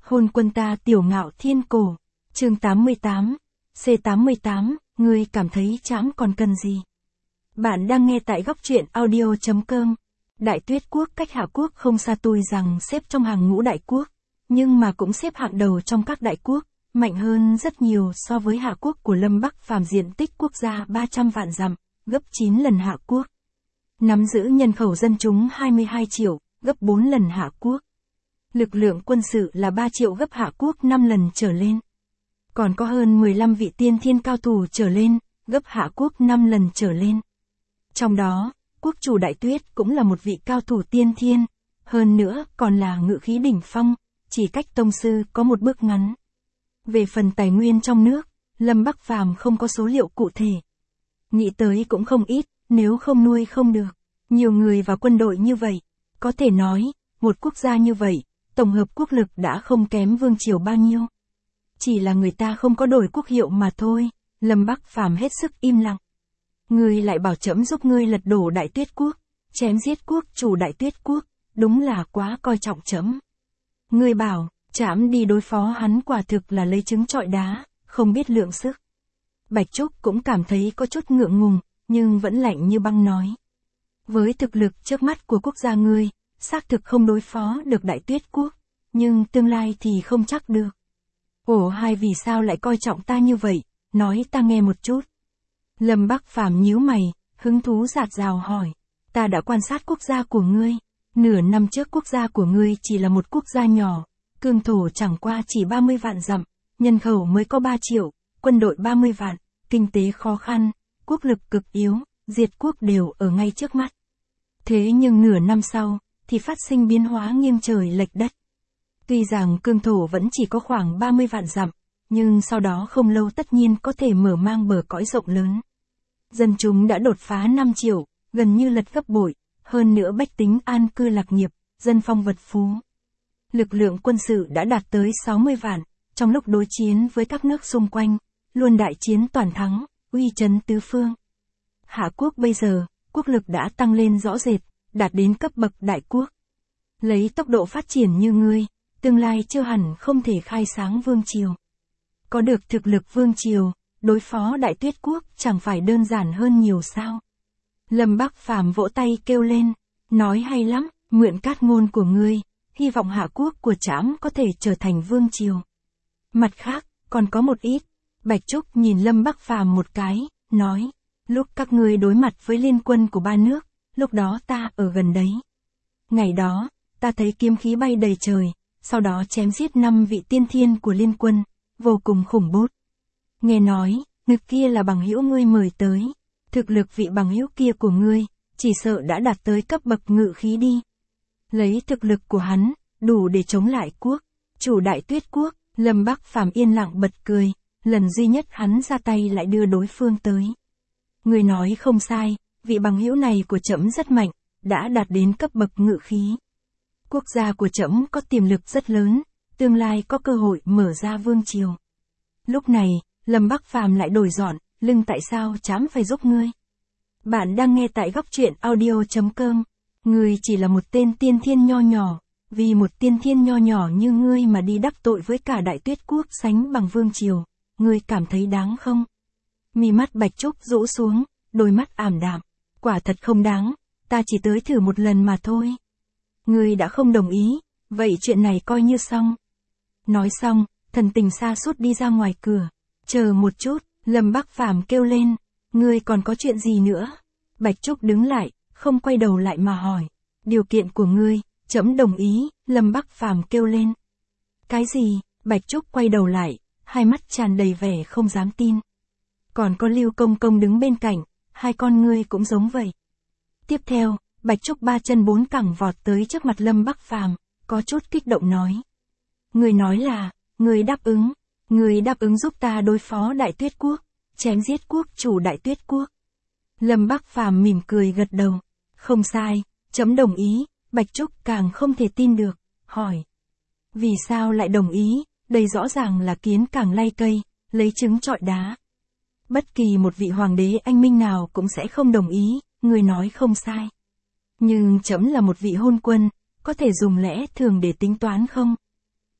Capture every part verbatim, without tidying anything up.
Hôn quân ta tiểu ngạo thiên cổ. Chương tám mươi tám. C tám mươi tám, ngươi cảm thấy trẫm còn cần gì? Bạn đang nghe tại góc truyện audio chấm com. Đại Tuyết quốc cách Hạ quốc không xa, tuy rằng xếp trong hàng ngũ đại quốc, nhưng mà cũng xếp hạng đầu trong các đại quốc, mạnh hơn rất nhiều so với Hạ quốc của Lâm Bắc Phàm, diện tích quốc gia ba trăm vạn dặm, gấp chín lần Hạ quốc. Nắm giữ nhân khẩu dân chúng hai mươi hai triệu, gấp bốn lần Hạ quốc. Lực lượng quân sự là ba triệu, gấp Hạ quốc năm lần trở lên. Còn có hơn mười lăm vị tiên thiên cao thủ trở lên, gấp Hạ quốc năm lần trở lên. Trong đó, quốc chủ Đại Tuyết cũng là một vị cao thủ tiên thiên, hơn nữa còn là ngự khí đỉnh phong, chỉ cách tông sư có một bước ngắn. Về phần tài nguyên trong nước, Lâm Bắc Phàm không có số liệu cụ thể. Nghĩ tới cũng không ít, nếu không nuôi không được. Nhiều người và quân đội như vậy, có thể nói, một quốc gia như vậy, tổng hợp quốc lực đã không kém vương triều bao nhiêu. Chỉ là người ta không có đổi quốc hiệu mà thôi. Lâm Bắc Phàm hết sức im lặng. Ngươi lại bảo trẫm giúp ngươi lật đổ Đại Tuyết quốc, chém giết quốc chủ Đại Tuyết quốc, đúng là quá coi trọng trẫm. Ngươi bảo, trẫm đi đối phó hắn quả thực là lấy trứng trọi đá, không biết lượng sức. Bạch Trúc cũng cảm thấy có chút ngượng ngùng, nhưng vẫn lạnh như băng nói. Với thực lực trước mắt của quốc gia ngươi, xác thực không đối phó được Đại Tuyết quốc, nhưng tương lai thì không chắc được. Ồ, hai vì sao lại coi trọng ta như vậy, nói ta nghe một chút. Lâm Bắc Phàm nhíu mày, hứng thú rạt rào hỏi. Ta đã quan sát quốc gia của ngươi. Nửa năm trước quốc gia của ngươi chỉ là một quốc gia nhỏ, cương thổ chẳng qua chỉ ba mươi vạn dặm, nhân khẩu mới có ba triệu, quân đội ba mươi vạn, kinh tế khó khăn, quốc lực cực yếu, diệt quốc đều ở ngay trước mắt. Thế nhưng nửa năm sau, thì phát sinh biến hóa nghiêng trời lệch đất. Tuy rằng cương thổ vẫn chỉ có khoảng ba mươi vạn dặm, nhưng sau đó không lâu tất nhiên có thể mở mang bờ cõi rộng lớn. Dân chúng đã đột phá năm triệu, gần như lật gấp bội, hơn nữa bách tính an cư lạc nghiệp, dân phong vật phú. Lực lượng quân sự đã đạt tới sáu mươi vạn, trong lúc đối chiến với các nước xung quanh, luôn đại chiến toàn thắng, uy chấn tứ phương. Hạ quốc bây giờ, quốc lực đã tăng lên rõ rệt, đạt đến cấp bậc đại quốc. Lấy tốc độ phát triển như ngươi, tương lai chưa hẳn không thể khai sáng vương triều. Có được thực lực vương triều, đối phó Đại Tuyết quốc chẳng phải đơn giản hơn nhiều sao? Lâm Bắc Phàm vỗ tay kêu lên, nói hay lắm, mượn cát ngôn của ngươi, hy vọng Hạ quốc của trẫm có thể trở thành vương triều. Mặt khác, còn có một ít. Bạch Trúc nhìn Lâm Bắc Phàm một cái, nói, lúc các ngươi đối mặt với liên quân của ba nước, lúc đó ta ở gần đấy. Ngày đó, ta thấy kiếm khí bay đầy trời, sau đó chém giết năm vị tiên thiên của liên quân, vô cùng khủng bố. Nghe nói, ngực kia là bằng hữu ngươi mời tới, thực lực vị bằng hữu kia của ngươi, chỉ sợ đã đạt tới cấp bậc ngự khí đi. Lấy thực lực của hắn, đủ để chống lại quốc chủ Đại Tuyết quốc. Lâm Bắc Phàm yên lặng bật cười, lần duy nhất hắn ra tay lại đưa đối phương tới. Ngươi nói không sai, vị bằng hữu này của trẫm rất mạnh, đã đạt đến cấp bậc ngự khí. Quốc gia của trẫm có tiềm lực rất lớn, tương lai có cơ hội mở ra vương triều. Lúc này, Lâm Bắc Phàm lại đổi giọng, lưng tại sao trẫm phải giúp ngươi? Bạn đang nghe tại góc truyện audio chấm com. Ngươi chỉ là một tên tiên thiên nho nhỏ, vì một tiên thiên nho nhỏ như ngươi mà đi đắc tội với cả Đại Tuyết quốc sánh bằng vương triều, ngươi cảm thấy đáng không? Mi mắt Bạch Trúc rũ xuống, đôi mắt ảm đạm. Quả thật không đáng, ta chỉ tới thử một lần mà thôi. Ngươi đã không đồng ý, vậy chuyện này coi như xong. Nói xong, thần tình sa sút đi ra ngoài cửa. Chờ một chút, Lâm Bắc Phàm kêu lên, ngươi còn có chuyện gì nữa? Bạch Trúc đứng lại, không quay đầu lại mà hỏi. Điều kiện của ngươi, trẫm đồng ý. Lâm Bắc Phàm kêu lên. Cái gì? Bạch Trúc quay đầu lại, hai mắt tràn đầy vẻ không dám tin. Còn có Lưu Công Công đứng bên cạnh, hai con ngươi cũng giống vậy. Tiếp theo, Bạch Trúc ba chân bốn cẳng vọt tới trước mặt Lâm Bắc Phàm, có chút kích động nói. Ngươi nói là, ngươi đáp ứng, ngươi đáp ứng giúp ta đối phó Đại Tuyết quốc, chém giết quốc chủ Đại Tuyết quốc. Lâm Bắc Phàm mỉm cười gật đầu. Không sai, trẫm đồng ý. Bạch Trúc càng không thể tin được, hỏi. Vì sao lại đồng ý, đây rõ ràng là kiến càng lay cây, lấy trứng trọi đá. Bất kỳ một vị hoàng đế anh minh nào cũng sẽ không đồng ý, người nói không sai. Nhưng trẫm là một vị hôn quân, có thể dùng lẽ thường để tính toán không?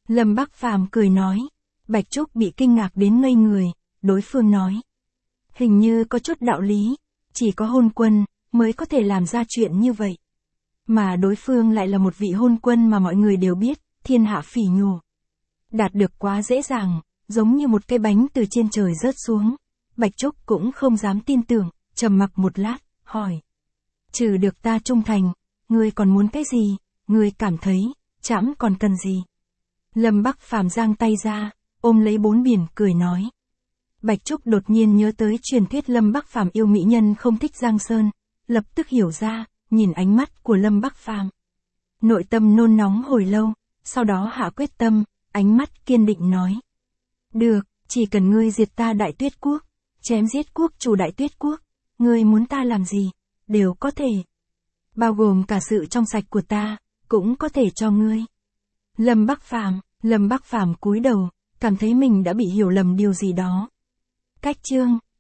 Lâm Bắc Phàm cười nói. Bạch Trúc bị kinh ngạc đến ngây người, đối phương nói. Hình như có chút đạo lý, chỉ có hôn quân, mới có thể làm ra chuyện như vậy. Mà đối phương lại là một vị hôn quân mà mọi người đều biết, thiên hạ phỉ nhổ. Đạt được quá dễ dàng, giống như một cây bánh từ trên trời rớt xuống. Bạch Trúc cũng không dám tin tưởng, trầm mặc một lát, hỏi. Trừ được ta trung thành, ngươi còn muốn cái gì, ngươi cảm thấy, trẫm còn cần gì? Lâm Bắc Phàm giang tay ra, ôm lấy bốn biển, cười nói. Bạch Trúc đột nhiên nhớ tới truyền thuyết Lâm Bắc Phàm yêu mỹ nhân không thích Giang Sơn, lập tức hiểu ra, nhìn ánh mắt của Lâm Bắc Phàm. Nội tâm nôn nóng hồi lâu, sau đó hạ quyết tâm, ánh mắt kiên định nói. Được, chỉ cần ngươi diệt ta Đại Tuyết Quốc, chém giết quốc chủ Đại Tuyết Quốc, ngươi muốn ta làm gì, đều có thể. Bao gồm cả sự trong sạch của ta, cũng có thể cho ngươi. Lâm Bắc Phàm, Lâm Bắc Phàm cúi đầu, cảm thấy mình đã bị hiểu lầm điều gì đó. Cách chương